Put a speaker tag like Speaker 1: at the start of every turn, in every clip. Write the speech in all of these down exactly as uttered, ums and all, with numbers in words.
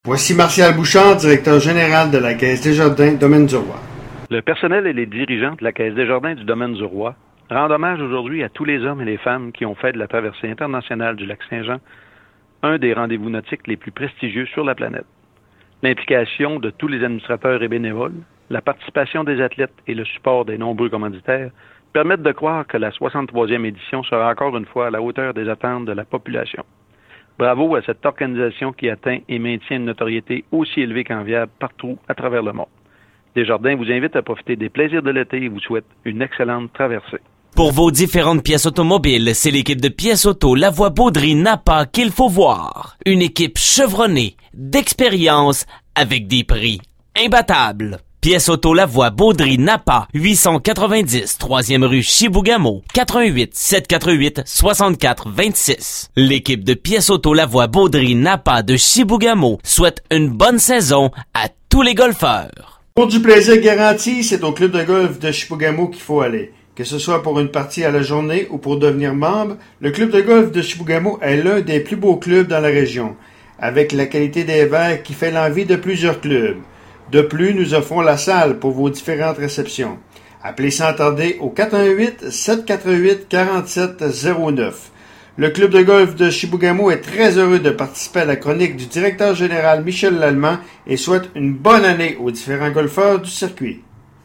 Speaker 1: Voici Martial Bouchard, directeur général de la Caisse Desjardins, Domaine du Roi.
Speaker 2: Le personnel et les dirigeants de la Caisse Desjardins du Domaine du Roi rendent hommage aujourd'hui à tous les hommes et les femmes qui ont fait de la traversée internationale du lac Saint-Jean un des rendez-vous nautiques les plus prestigieux sur la planète. L'implication de tous les administrateurs et bénévoles, la participation des athlètes et le support des nombreux commanditaires permettent de croire que la soixante-troisième édition sera encore une fois à la hauteur des attentes de la population. Bravo à cette organisation qui atteint et maintient une notoriété aussi élevée qu'enviable partout à travers le monde. Desjardins vous invite à profiter des plaisirs de l'été et vous souhaite une excellente traversée.
Speaker 3: Pour vos différentes pièces automobiles, c'est l'équipe de Pièces Auto Lavoie Baudry Napa qu'il faut voir. Une équipe chevronnée, d'expérience, avec des prix imbattables. Pièces Auto Lavoie Baudry Napa, huit cent quatre-vingt-dix, troisième rue Chibougamau, quatre un huit, sept quatre huit, six quatre deux six. L'équipe de Pièces Auto Lavoie Baudry Napa de Chibougamau souhaite une bonne saison à tous les golfeurs.
Speaker 1: Pour du plaisir garanti, c'est au club de golf de Chibougamau qu'il faut aller. Que ce soit pour une partie à la journée ou pour devenir membre, le club de golf de Chibougamau est l'un des plus beaux clubs dans la région, avec la qualité des verres qui fait l'envie de plusieurs clubs. De plus, nous offrons la salle pour vos différentes réceptions. Appelez sans tarder au quatre un huit, sept quatre huit, quatre sept zéro neuf. Le club de golf de Chibougamau est très heureux de participer à la chronique du directeur général Michel Lallemand et souhaite une bonne année aux différents golfeurs du circuit.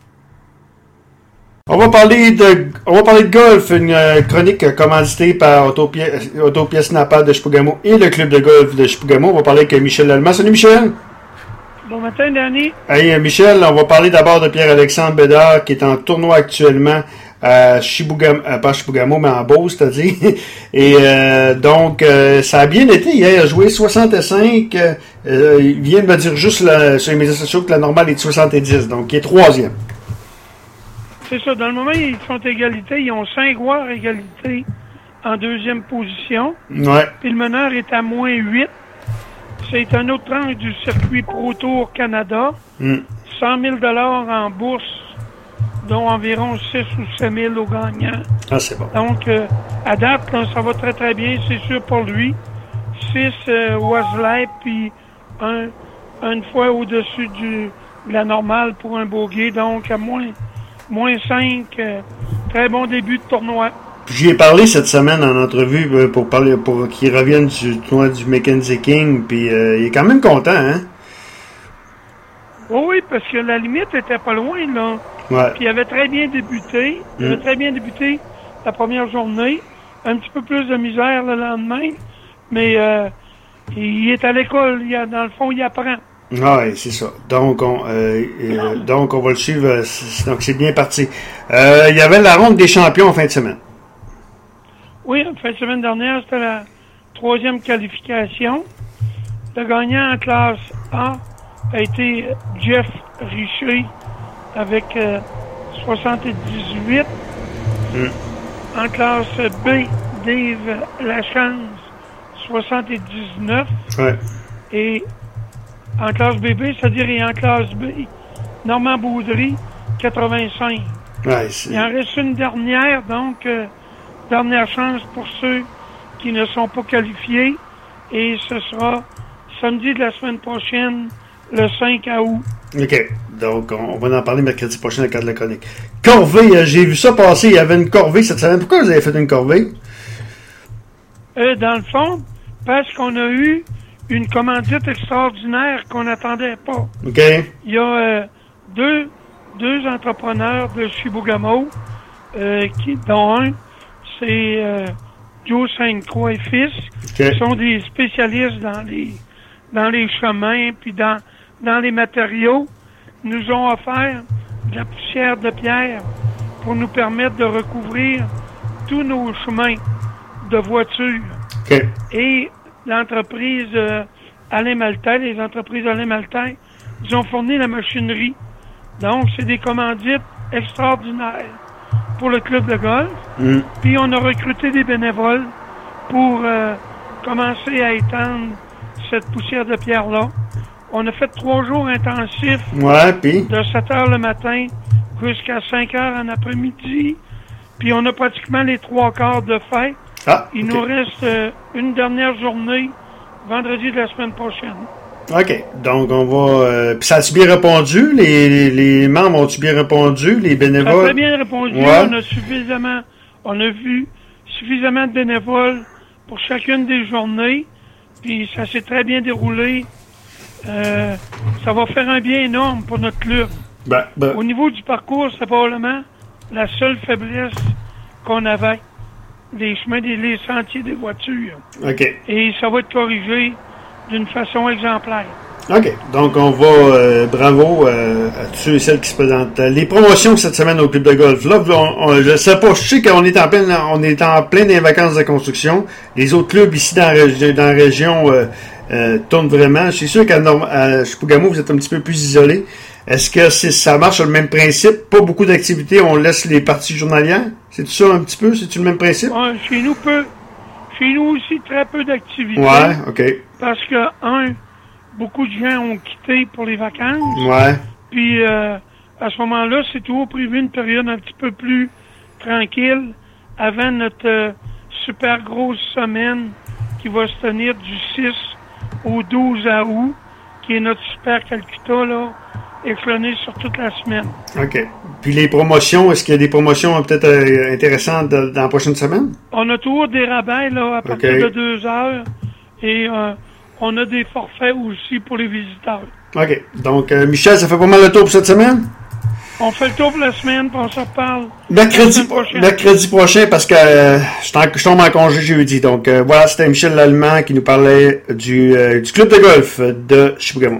Speaker 1: On va parler de, on va parler de golf, une euh, chronique commanditée par Autopièces Autopièces Napa de Chibougamau et le club de golf de Chibougamau. On va parler avec Michel Lallemand. Salut Michel!
Speaker 4: Bon matin, Danny.
Speaker 1: Hey, Michel, on va parler d'abord de Pierre-Alexandre Bédard qui est en tournoi actuellement à Chibougamau, euh, pas à Chibougamau, mais en Beauce, c'est-à-dire. Et euh, donc, euh, ça a bien été. Hier, il a joué soixante-cinq. Euh, il vient de me dire juste la, sur les médias sociaux que la normale est de soixante-dix, donc il est troisième.
Speaker 4: C'est ça. Dans le moment, ils sont égalité. Ils ont cinq joueurs égalité en deuxième position.
Speaker 1: Ouais.
Speaker 4: Puis le meneur est à moins huit. C'est un autre tranche du circuit Pro Tour Canada. Mm. cent mille dollars en bourse, dont environ six ou sept mille aux gagnants.
Speaker 1: Ah, c'est bon.
Speaker 4: Donc, euh, à date, là, ça va très, très bien. C'est sûr pour lui. six euh, Wesley, puis un, une fois au-dessus du, de la normale pour un bogey. Donc, à moins, moins cinq. Euh, très bon début de tournoi.
Speaker 1: J'y ai parlé cette semaine en entrevue pour parler pour qu'il revienne du tournoi du Mackenzie King, puis euh, il est quand même content, hein?
Speaker 4: Oui, oui, parce que la limite était pas loin, là.
Speaker 1: Ouais.
Speaker 4: Puis il avait très bien débuté. Il mm. avait très bien débuté la première journée. Un petit peu plus de misère le lendemain. Mais euh, il est à l'école. Il a, dans le fond, il apprend.
Speaker 1: Ah oui, c'est ça. Donc on, euh, euh, donc, on va le suivre. C'est, donc, c'est bien parti. Euh, il y avait la ronde des champions en fin de semaine.
Speaker 4: Oui, en fin de semaine dernière, c'était la troisième qualification. Le gagnant en classe A a été Jeff Richer avec euh, soixante-dix-huit. Mm. En classe B, Dave Lachance, soixante-dix-neuf.
Speaker 1: Ouais.
Speaker 4: Et en classe B B, c'est-à-dire et en classe B, Normand Baudry, quatre-vingt-cinq.
Speaker 1: Ouais, c'est...
Speaker 4: Il en reste une dernière, donc... Euh, Dernière chance pour ceux qui ne sont pas qualifiés. Et ce sera samedi de la semaine prochaine, le cinq août.
Speaker 1: OK. Donc, on va en parler mercredi prochain dans le cadre de la chronique. Corvée, j'ai vu ça passer. Il y avait une corvée cette semaine. Pourquoi vous avez fait une corvée?
Speaker 4: Euh, dans le fond, parce qu'on a eu une commandite extraordinaire qu'on n'attendait pas.
Speaker 1: OK.
Speaker 4: Il y a euh, deux, deux entrepreneurs de Chibougamau, euh, qui, dont un, c'est euh, Joe Sainte-Croix et fils, okay. qui sont des spécialistes dans les dans les chemins puis dans dans les matériaux, nous ont offert de la poussière de pierre pour nous permettre de recouvrir tous nos chemins de voitures.
Speaker 1: Okay.
Speaker 4: Et l'entreprise euh, Alain Maltais, les entreprises Alain Maltais, nous ont fourni la machinerie. Donc, c'est des commandites extraordinaires pour le club de golf. Mm. Puis on a recruté des bénévoles pour euh, commencer à étendre cette poussière de pierre-là. On a fait trois jours intensifs
Speaker 1: ouais, pis?
Speaker 4: de sept heures le matin jusqu'à cinq heures en après-midi. Puis on a pratiquement les trois quarts de fait.
Speaker 1: Ah,
Speaker 4: Il
Speaker 1: okay.
Speaker 4: nous reste euh, une dernière journée, vendredi de la semaine prochaine.
Speaker 1: OK. Donc, on va... Euh, puis ça a-tu bien répondu? Les, les, les membres ont-tu bien répondu? Les bénévoles?
Speaker 4: Ça a très bien répondu. Ouais. On a suffisamment... On a vu suffisamment de bénévoles pour chacune des journées. Puis ça s'est très bien déroulé. Euh, ça va faire un bien énorme pour notre club.
Speaker 1: Ben, ben.
Speaker 4: Au niveau du parcours, c'est probablement la seule faiblesse qu'on avait. Les chemins, des, les sentiers des voitures.
Speaker 1: OK.
Speaker 4: Et ça va être corrigé d'une façon exemplaire.
Speaker 1: OK. Donc, on va... Euh, bravo euh, à tous ceux et celles qui se présentent. Les promotions cette semaine au club de golf. Là, on, on, je sais pas, je sais qu'on est en plein on est en plein des vacances de construction. Les autres clubs ici dans, dans la région euh, euh, tournent vraiment. Je suis sûr qu'à à Chibougamau, vous êtes un petit peu plus isolés. Est-ce que c'est, ça marche sur le même principe? Pas beaucoup d'activités, on laisse les parties journalières? C'est ça un petit peu? C'est-tu le même principe?
Speaker 4: Ouais, chez nous, peu. Chez nous aussi, très peu d'activités.
Speaker 1: Ouais, OK.
Speaker 4: Parce que, un, beaucoup de gens ont quitté pour les vacances.
Speaker 1: Ouais.
Speaker 4: Puis, euh, à ce moment-là, c'est toujours prévu une période un petit peu plus tranquille avant notre euh, super grosse semaine qui va se tenir du six au douze août, qui est notre super Calcutta, là, échelonné sur toute la semaine.
Speaker 1: OK. Puis les promotions, est-ce qu'il y a des promotions peut-être euh, intéressantes de, dans la prochaine semaine?
Speaker 4: On a toujours des rabais là, à partir okay. de deux heures et euh, on a des forfaits aussi pour les visiteurs. OK. Donc, euh, Michel, ça fait pas mal le tour pour cette semaine? On fait le tour pour la semaine, puis on s'en reparle
Speaker 1: mercredi, mercredi prochain, parce que euh, je tombe en congé jeudi. Donc, euh, voilà, c'était Michel Lallemand qui nous parlait du, euh, du club de golf de Chibougamau.